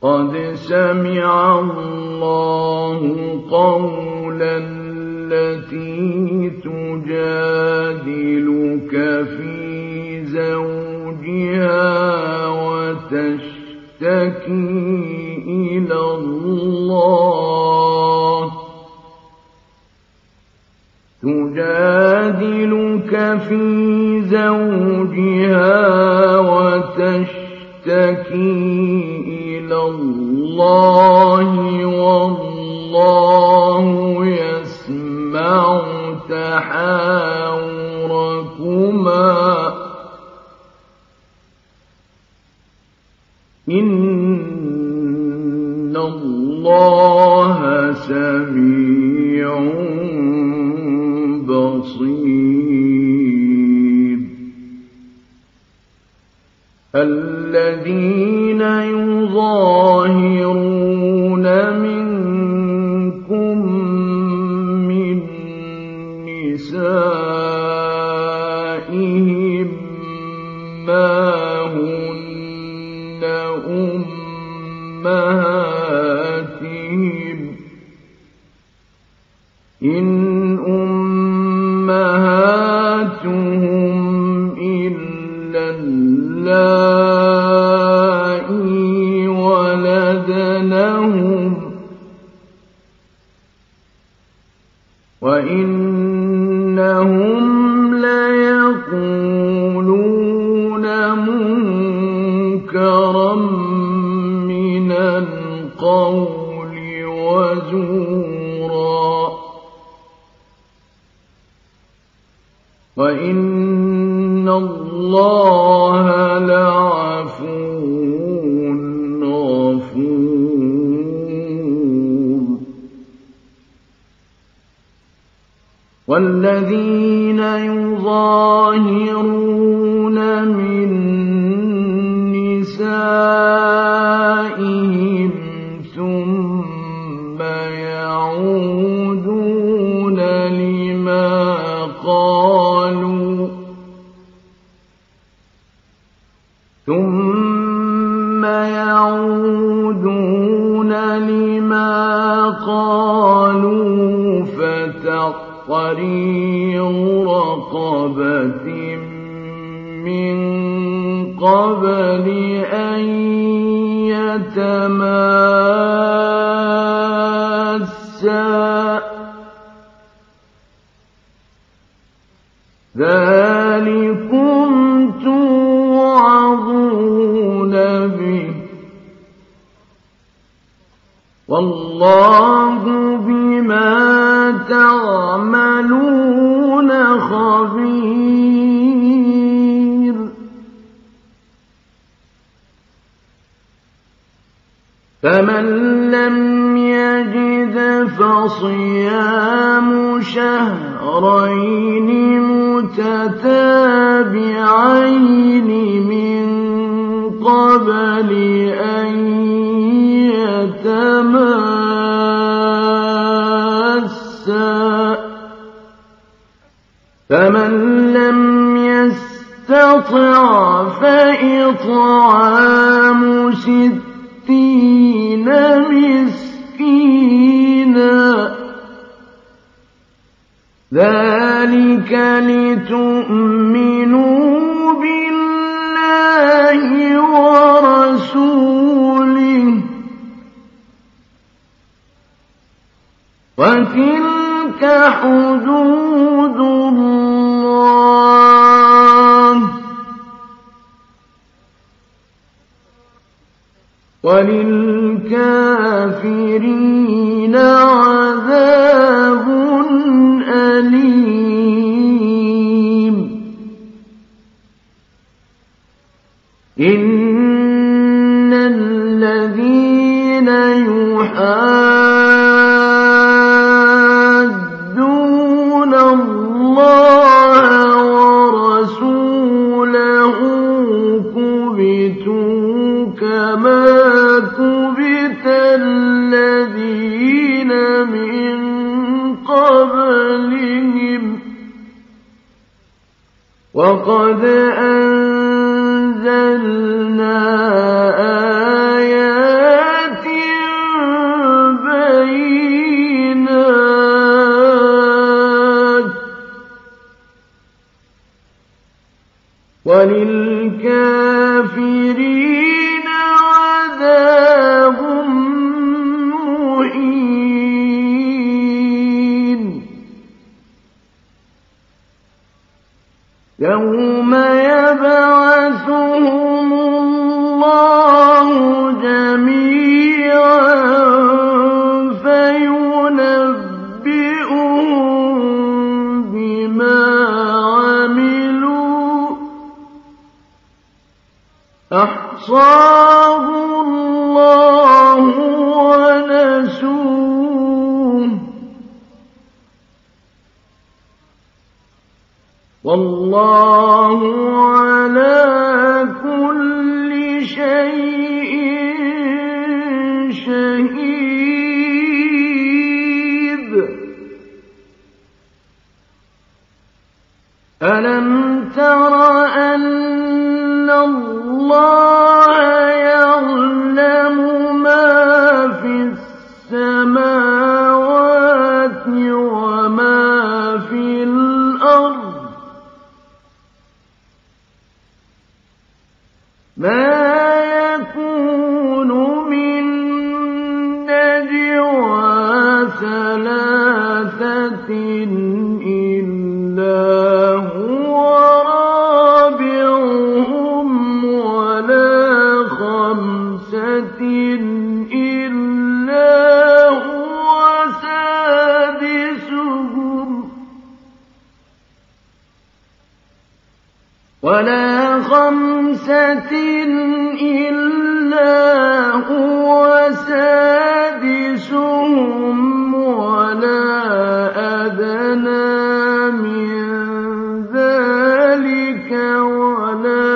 قَدْ سَمِعَ اللَّهُ قَوْلَ الَّتِي تُجَادِلُكَ فِي زَوْجِهَا وَتَشْتَكِي إِلَى اللَّهِ وَاللَّهُ يَسْمَعُ تَحَاوُرَكُمَا إِنَّ اللَّهَ سَمِيعٌ بَصِيرٌ الَّذِينَ يُظَاهِرُونَ مِنكُم مِّن نِّسَائِهِم مَّا هُنَّ أُمَّهَاتِهِمْ إِنْ أُمَّهَاتُهُمْ إِلَّا اللَّائِي وَلَدْنَهُمْ وَإِنَّهُمْ لَيَقُولُونَ مُنكَرًا مِّنَ الْقَوْلِ وَزُورًا وَإِنَّ اللَّهَ لَعَفُوٌّ غَفُورٌ وَالَّذِينَ يُظَاهِرُونَ مِن نِّسَائِهِمْ ثُمَّ يَعُودُونَ لِمَا قَالُوا فتحرير رقبة من قبل أن يتماسا ذلكم توعظون به والله بما تعملون خبير فمن لم يجد فصيام شهرين متتابعين من قبل أن يتماسا فمن لم يستطع فإطعام 60 مسكينا ذلك لتؤمنوا بالله ورسوله وتلك حدود الله وللكافرين عذاب أليم إن الذين يحادون الله ورسوله كبتوا كما كبت الذين من قبلهم وقد أنزلنا آيات يوم يبعثهم الله جميعا فينبئهم بما عملوا أحصاه الله ونسوه والله على كل شيء شهيد. ألم تر أن الله يعلم ما في السماوات وما في الأرض ما يكون من نجوى ثلاثة إلا هو رابعهم ولا خمسة إلا هو سادسهم ولا خمسة إلا هو سادسهم ولا أدنى من ذلك ولا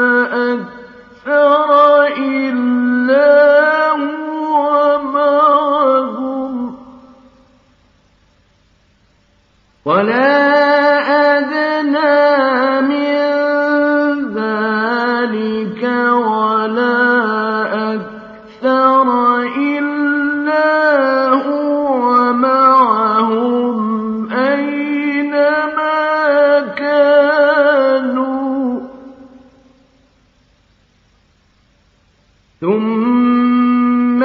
أكثر إلا هو معهم ولا أدنى من ذلك ولا أكثر إلا هو معهم أينما كانوا ثم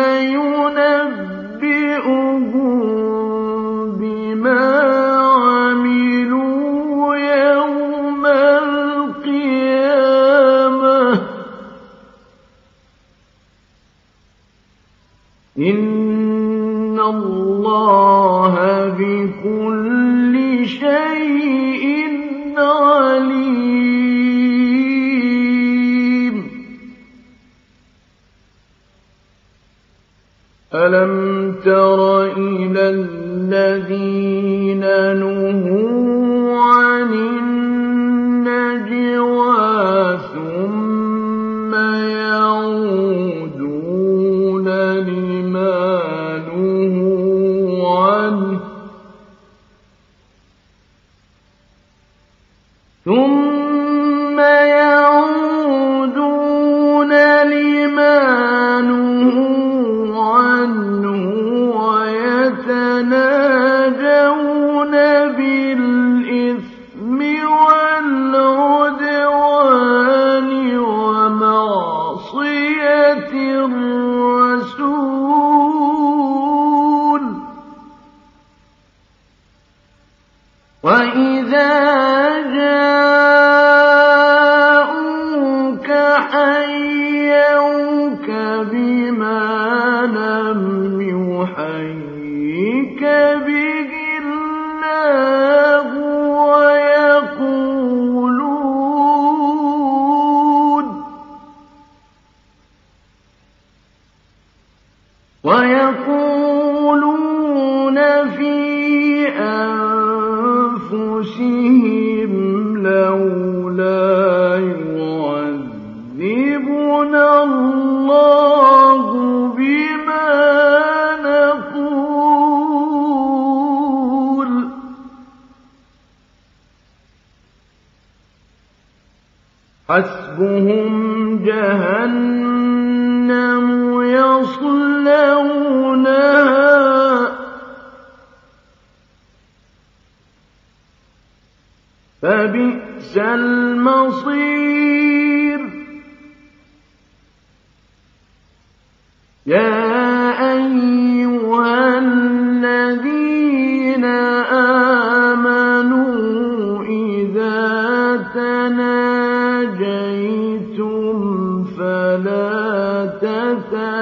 ينبئهم بما عملوا يوم القيامة إن الله بكل شيء عليم. ألم تر إلى الذين نهوا عن النجوى ثم يعودون لما نهوا عنه ويتناجون بالإثم والعدوان ومعصية الرسول وإذا جاءوك حيوك بما لم يحيك به الله ويقولون في أنفسهم لولا يعذبنا الله بما نقول حسبهم جهنم يصلونها فبئس المصير. يا أيها الذين آمنوا إذا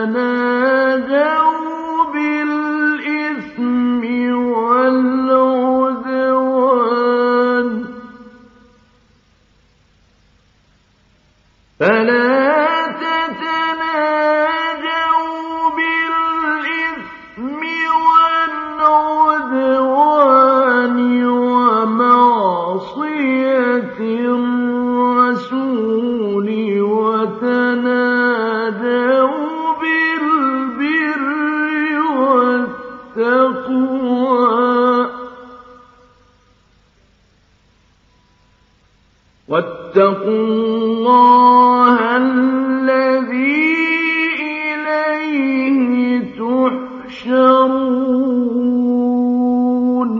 تناجوا بالإثم والعدوان فلا تتناجوا بالإثم والعدوان ومعصية الرسول وتناجوا بالبر والتقوى واتقوا الله الذي إليه تحشرون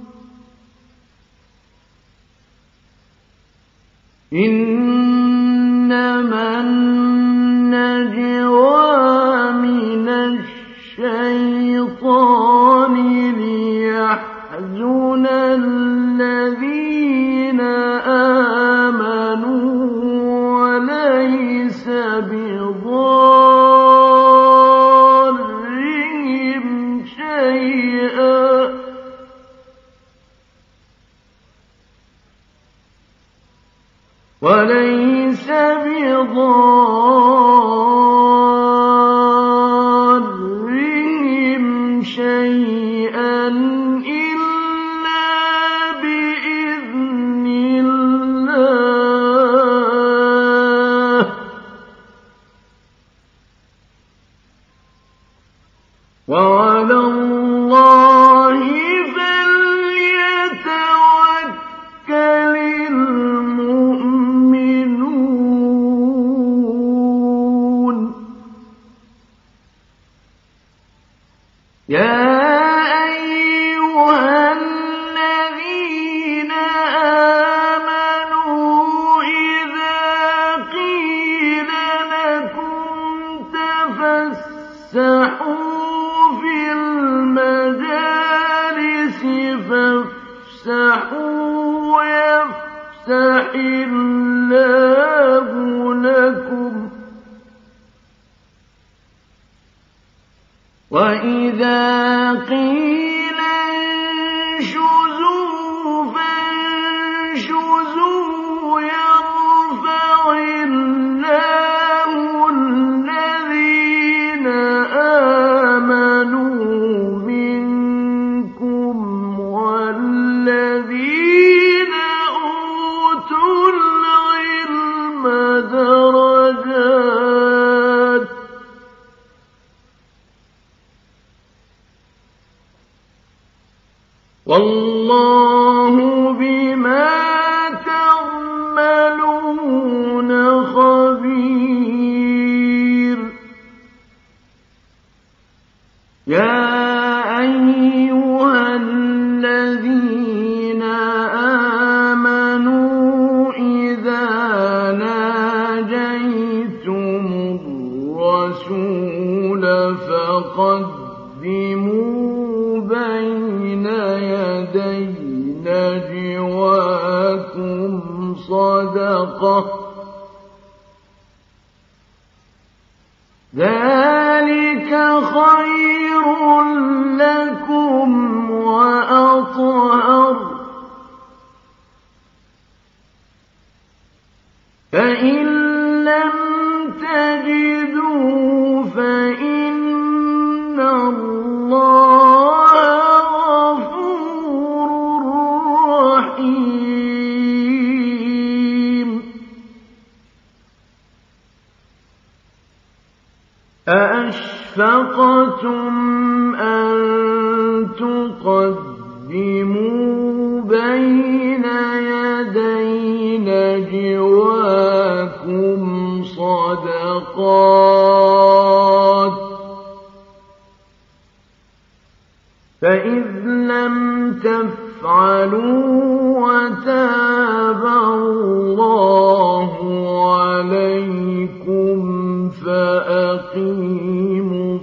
إنما النجوى من الشيطان ليحزن الذين آمنوا وليس بضارهم شيئا إلا بإذن الله وعلى الله فليتوكل المؤمنون يا أيها الذين آمنوا إذا قيل لكم تفسحوا في المجالس فافسحوا يفسح الله لكم وإذا قيل انشزوا فانشزوا يرفع الله الذين آمنوا منكم والذين أوتوا العلم درجات والله بما تعملون خبير يا أيها الذين آمنوا إذا ناجيتم الرسول فقدموا بين يدي نجواكم صدقة ذلك خير لكم وأطهر فإن لم تجدوا فإن الله غفور رحيم أأشفقتم أن تقدموا بين يدي نجواكم صدقات فإذ لم تفعلوا وتاب الله عليكم فأقيموا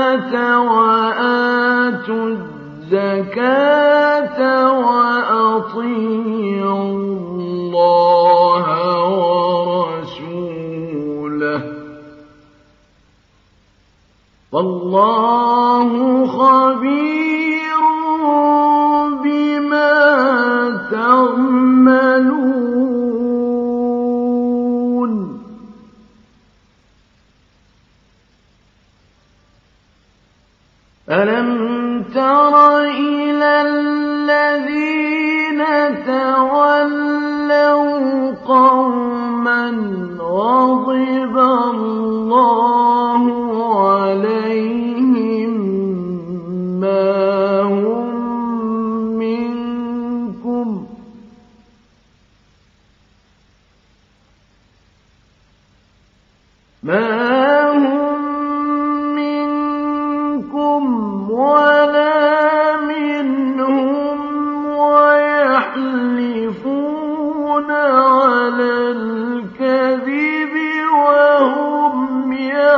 الصلاة وآتوا الزكاة وأطيعوا والله خبير بما تعملون ألم تر إلى الذين تولوا قوما غضب الله عليهم ما هم منكم ولا منهم ويحلفون على الكذب وهم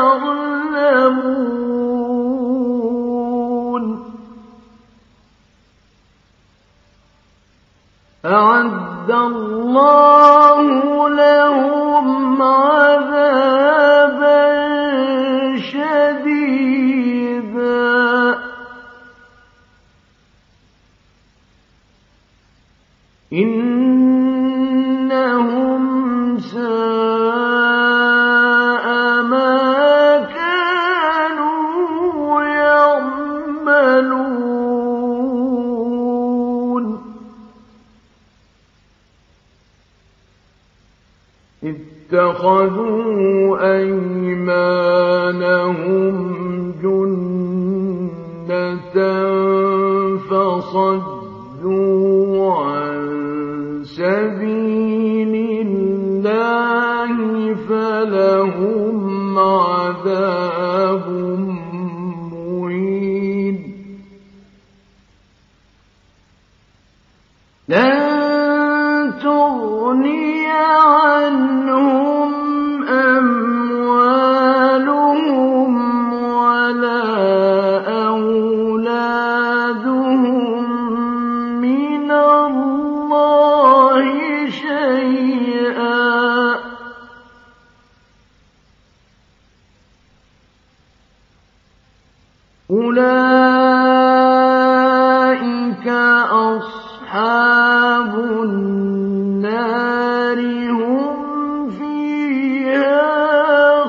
يعلمون أعد الله لهم عذابا شديدا إنهم ساء ما كانوا يعملون اتخذوا أيمانهم جنة فصدوا عن سبيل الله فلهم عذاب مهين لن تغني عنهم أموالهم ولا أولادهم من الله شيئا أولئك أصحاب النار هم فيها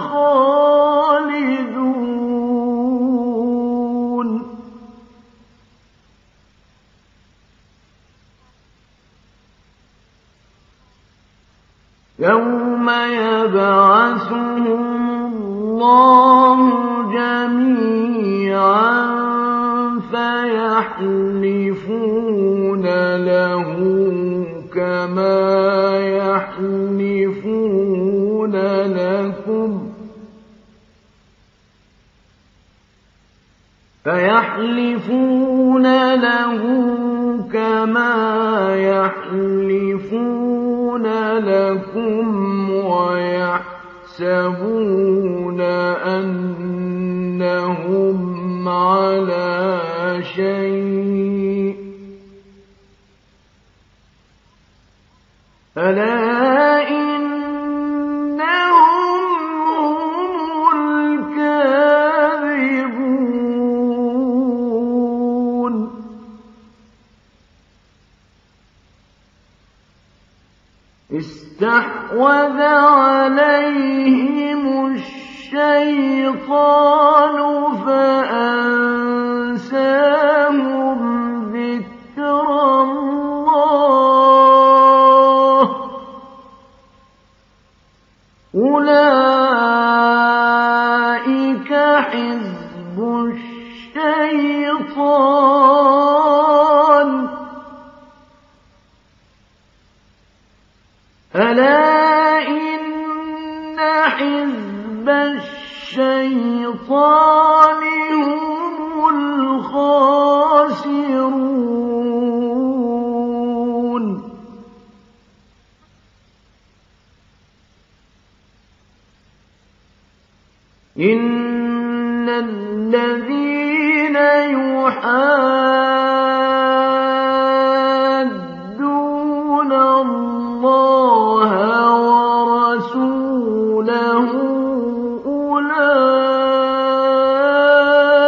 خالدون يوم يبعثهم الله جميعا فيحلفون له كما يحلفون لكم ويحسبون أنهم على شيء ألا إنهم هم الكاذبون استحوذ عليهم الشيطان فأنساهم ذكر الله أولئك حزب الشيطان ألا إن حزب الشيطان هم الخاسرون إن الذين يحادون الله ورسوله أولئك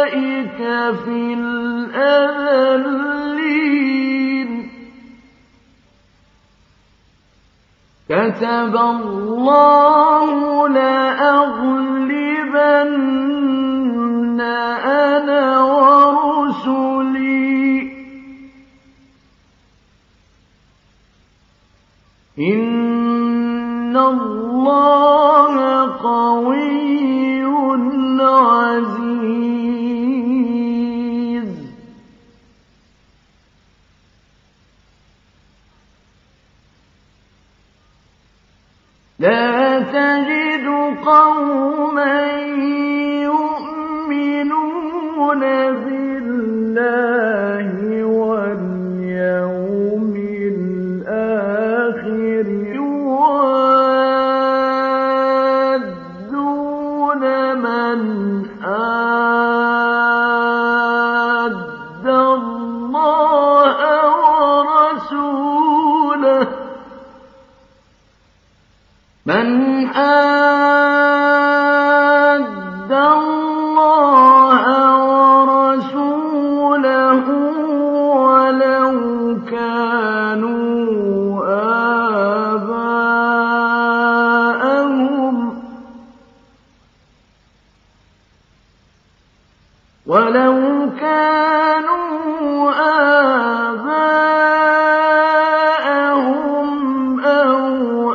كتب الله لأغلبن أنا ورسلي إن الله قوي عزيز. لا تجد قوما يؤمنون بالله واليوم الآخر يوادون من حاد الله ورسوله ولو كانوا آباءهم أو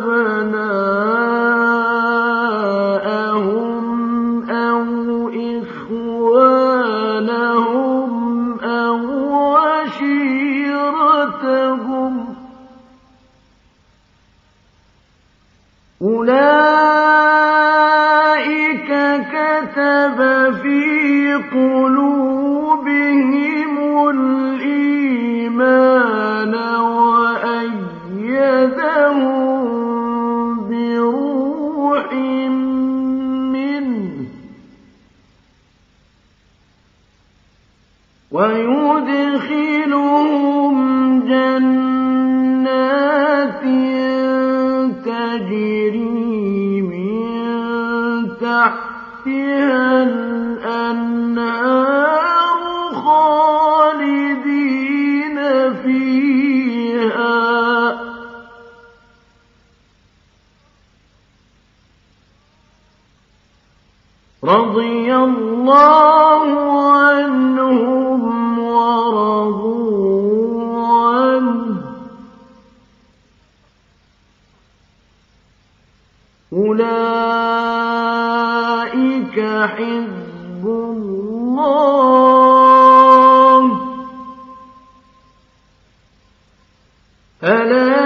أبناءهم أو إخوانهم أو عشيرتهم أولئك كتب في قلوبهم الإيمان وأيدهم بروح منه ويدخلهم جنات تجري من تحتها الأنهار خالدين فيها رضي الله عنهم ورضوا عنه أولئك حزب الله ألا